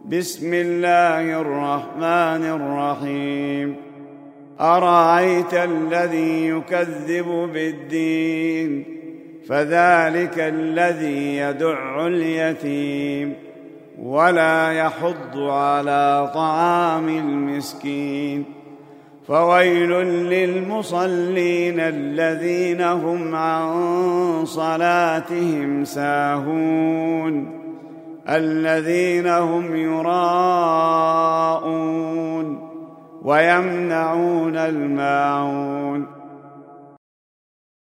بسم الله الرحمن الرحيم أرأيت الذي يكذب بالدين فذلك الذي يدع اليتيم ولا يحض على طعام المسكين فويل للمصلين الذين هم عن صلاتهم ساهون الذين هم يراءون ويمنعون الماعون